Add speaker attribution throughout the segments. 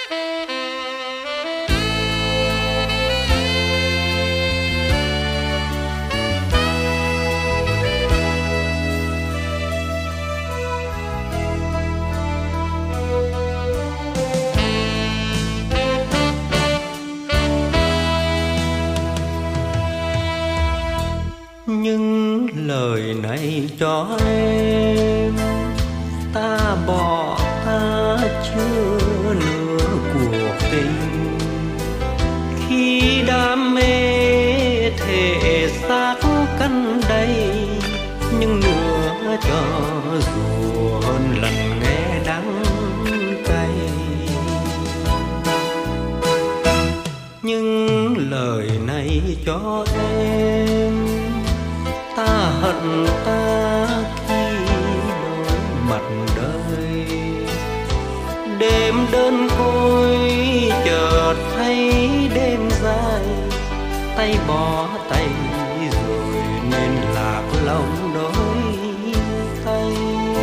Speaker 1: những lời này cho em, ta bỏ ta chưa nửa cuộc tình. Khi đam mê thể xác căn đầy, nhưng nửa cho dù hơn lần nghe đắng cay. Những lời này cho em, ta hận ta khi đối mặt đời. Đêm đơn côi chợt thấy đêm dài, tay bỏ tay rồi nên lạc lòng đôi tay.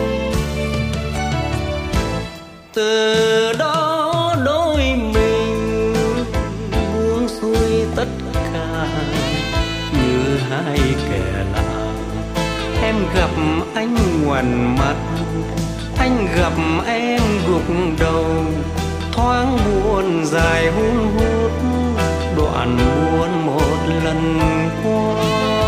Speaker 1: Từ đó đôi mình buông xuôi tất cả như hai kẻ lạ. Em gặp anh ngoằn mặt, anh gặp em gục đầu, thoáng buồn dài hun hút, đoạn buồn một lần qua.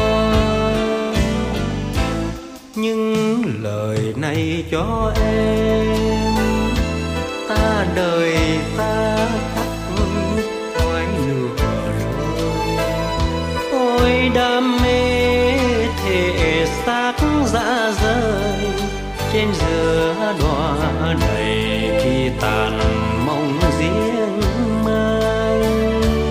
Speaker 1: Nhưng lời này cho em, ta đời ta khắc khoái nửa đời. Ôi đam mê thể xác dã rời, trên giữa đóa đầy khi tàn mong riêng mai.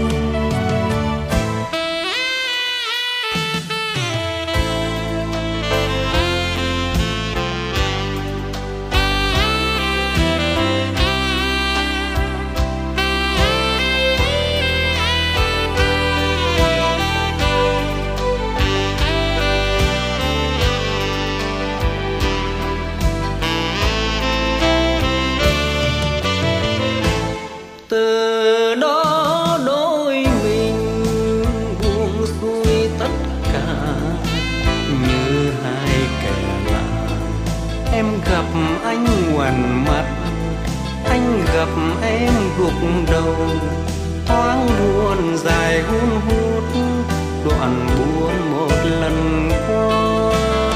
Speaker 1: Từ đó đôi mình buông xuôi tất cả như hai kẻ lạ. Em gặp anh ngoằn mặt, anh gặp em gục đầu, thoáng buồn dài hun hút, đoạn buồn một lần qua.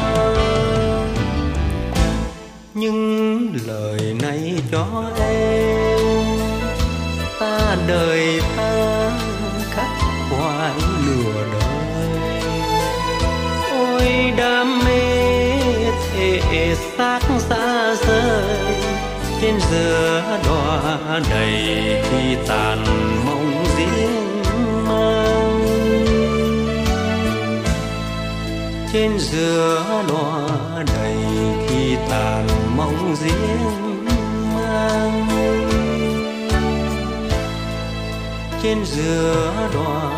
Speaker 1: Nhưng lời này cho em, ta đời ta khắc khoải nửa đời. Ôi đam mê thể xác xa rời, trên giữa đóa đầy khi tàn mong riêng mang. Trên giữa đóa đầy khi tàn mong riêng mang. Trên giữa đóa